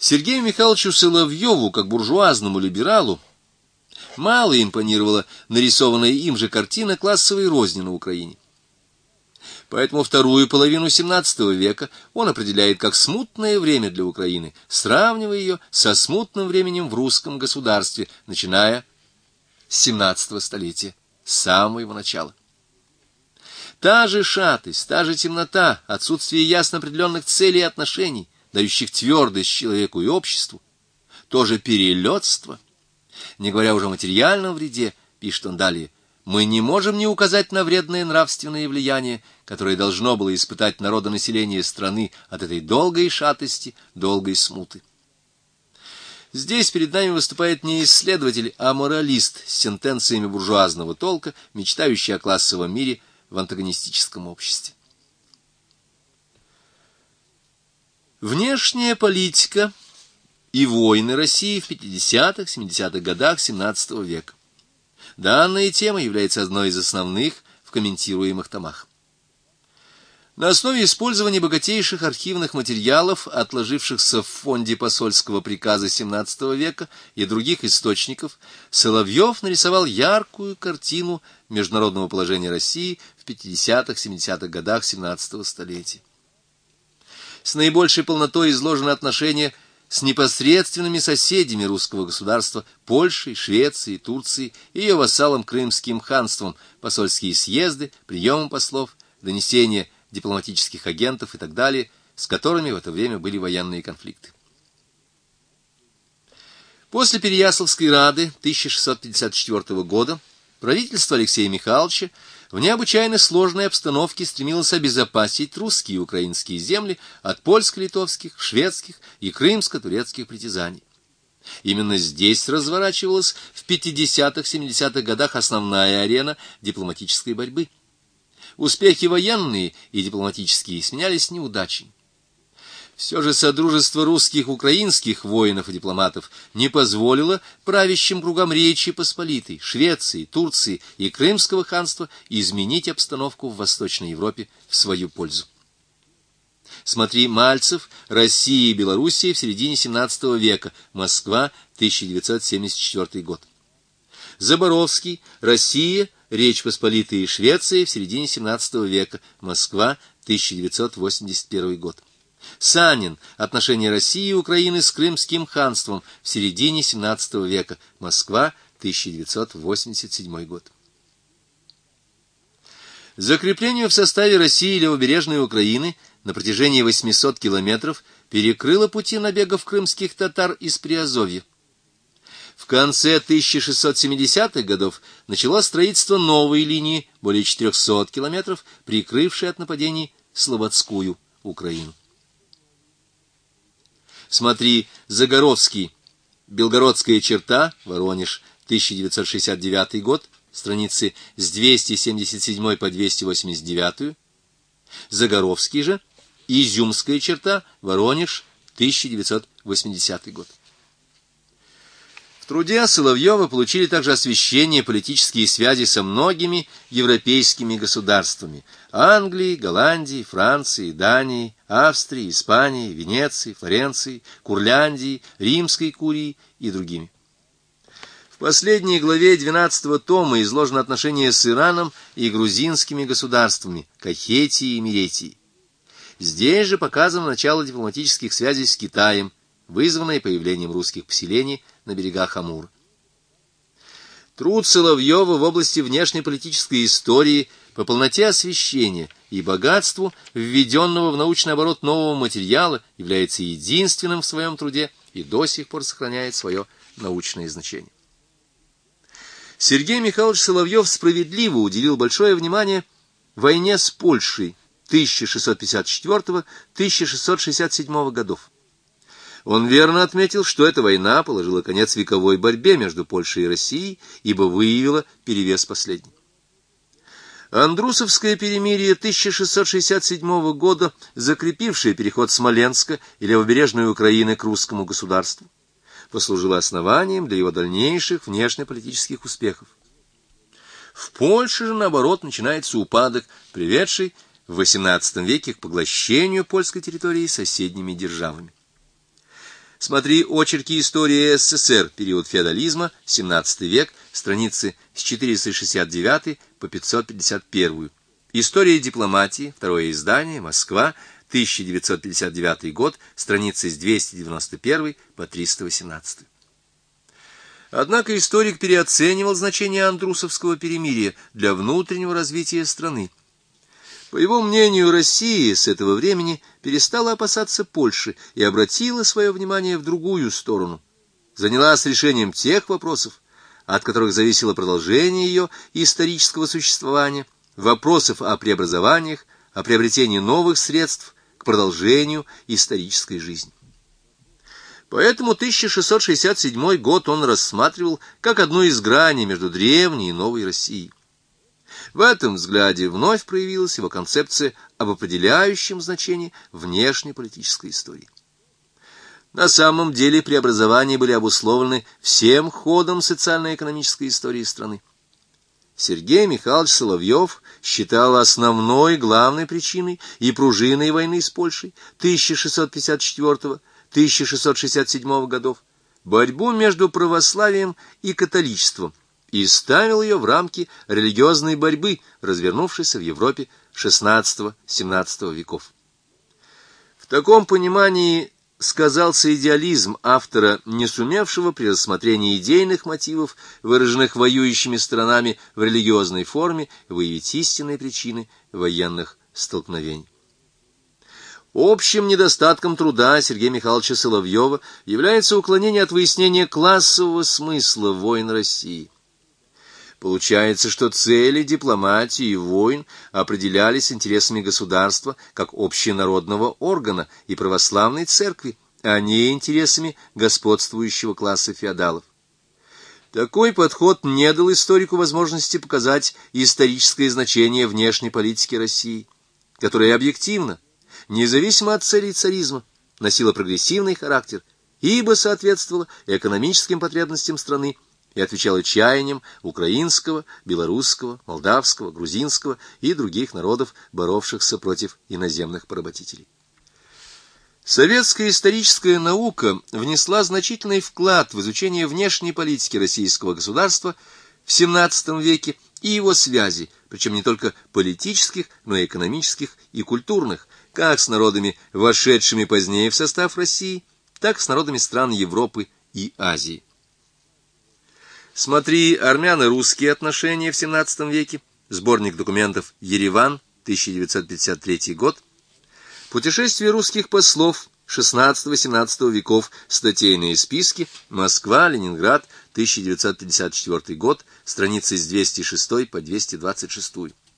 Сергею Михайловичу Соловьеву, как буржуазному либералу, мало импонировала нарисованная им же картина классовой розни на Украине. Поэтому вторую половину XVII века он определяет как смутное время для Украины, сравнивая ее со смутным временем в русском государстве, начиная с XVII столетия, с самого его начала. Та же шатость, та же темнота, отсутствие ясно определенных целей и отношений, дающих твердость человеку и обществу, то же перелетство, не говоря уже о материальном вреде, пишет он далее, мы не можем не указать на вредное нравственное влияние, которое должно было испытать народонаселение страны от этой долгой шатости, долгой смуты. Здесь перед нами выступает не исследователь, а моралист с сентенциями буржуазного толка, мечтающий о классовом мире в антагонистическом обществе. Внешняя политика и войны России в 50-х, 70-х годах XVII века. Данная тема является одной из основных в комментируемых томах. На основе использования богатейших архивных материалов, отложившихся в фонде посольского приказа XVII века и других источников, Соловьев нарисовал яркую картину международного положения России в 50-х, 70-х годах XVII столетия. С наибольшей полнотой изложено отношение с непосредственными соседями русского государства Польшей, Швецией, Турцией и ее вассалом Крымским ханством, посольские съезды, приемы послов, донесения дипломатических агентов и так далее, с которыми в это время были военные конфликты. После Переяславской рады 1654 года правительство Алексея Михайловича в необычайно сложной обстановке стремилось обезопасить русские и украинские земли от польско-литовских, шведских и крымско-турецких притязаний. Именно здесь разворачивалась в 50-70-х годах основная арена дипломатической борьбы. Успехи военные и дипломатические сменялись неудачами. Все же содружество русских украинских воинов и дипломатов не позволило правящим кругам Речи Посполитой, Швеции, Турции и Крымского ханства изменить обстановку в Восточной Европе в свою пользу. Смотри Мальцев, Россия и Белоруссия в середине XVII века, Москва, 1974 год. Заборовский, Россия, Речь Посполитая и Швеция в середине XVII века, Москва, 1981 год. Санин. Отношения России и Украины с Крымским ханством в середине XVII века. Москва, 1987 год. Закрепление в составе России левобережной Украины на протяжении 800 километров перекрыло пути набегов крымских татар из Приазовья. В конце 1670-х годов началось строительство новой линии, более 400 километров, прикрывшей от нападений Слободскую Украину. Смотри Загоровский. Белгородская черта. Воронеж. 1969 год. Страницы с 277 по 289. Загоровский же. Изюмская черта. Воронеж. 1980 год. В труде Соловьева получили также освещение политические связи со многими европейскими государствами – Англией, Голландией, Францией, Данией, Австрией, Испанией, Венецией, Флоренцией, Курляндией, Римской курией и другими. В последней главе 12-го тома изложено отношение с Ираном и грузинскими государствами – Кахетией и Меретией. Здесь же показано начало дипломатических связей с Китаем, вызванное появлением русских поселений на берегах Амура. Труд Соловьева в области внешнеполитической истории по полноте освещения и богатству введенного в научный оборот нового материала является единственным в своем труде и до сих пор сохраняет свое научное значение. Сергей Михайлович Соловьев справедливо уделил большое внимание войне с Польшей 1654-1667 годов. Он верно отметил, что эта война положила конец вековой борьбе между Польшей и Россией, ибо выявила перевес последней. Андрусовское перемирие 1667 года, закрепившее переход Смоленска и левобережной Украины к русскому государству, послужило основанием для его дальнейших внешнеполитических успехов. В Польше же, наоборот, начинается упадок, приведший в XVIII веке к поглощению польской территории соседними державами. Смотри «Очерки истории СССР. Период феодализма. 17 век», страницы с 469 по 551. История дипломатии. Второе издание. Москва. 1959 год. Страницы с 291 по 318. Однако историк переоценивал значение Андрусовского перемирия для внутреннего развития страны. По его мнению, Россия с этого времени перестала опасаться Польши и обратила свое внимание в другую сторону. Занялась решением тех вопросов, от которых зависело продолжение ее исторического существования, вопросов о преобразованиях, о приобретении новых средств к продолжению исторической жизни. Поэтому 1667 год он рассматривал как одну из граней между древней и новой Россией. В этом взгляде вновь проявилась его концепция об определяющем значении внешнеполитической истории. На самом деле преобразования были обусловлены всем ходом социально-экономической истории страны. Сергей Михайлович Соловьев считал основной главной причиной и пружиной войны с Польшей 1654-1667 годов борьбу между православием и католичеством, и ставил ее в рамки религиозной борьбы, развернувшейся в Европе XVI-XVII веков. В таком понимании сказался идеализм автора, не сумевшего при рассмотрении идейных мотивов, выраженных воюющими сторонами в религиозной форме, выявить истинные причины военных столкновений. Общим недостатком труда Сергея Михайловича Соловьева является уклонение от выяснения классового смысла войн России. Получается, что цели дипломатии и войн определялись интересами государства как общенародного органа и православной церкви, а не интересами господствующего класса феодалов. Такой подход не дал историку возможности показать историческое значение внешней политики России, которая объективно, независимо от целей царизма, носила прогрессивный характер, ибо соответствовала экономическим потребностям страны и отвечала чаяниям украинского, белорусского, молдавского, грузинского и других народов, боровшихся против иноземных поработителей. Советская историческая наука внесла значительный вклад в изучение внешней политики российского государства в XVII веке и его связи, причем не только политических, но и экономических и культурных, как с народами, вошедшими позднее в состав России, так и с народами стран Европы и Азии. Смотри «Армяно-русские отношения в XVII веке», сборник документов «Ереван», 1953 год, «Путешествие русских послов XVI-XVII веков», статейные списки, Москва, Ленинград, 1954 год, страницы с 206 по 226.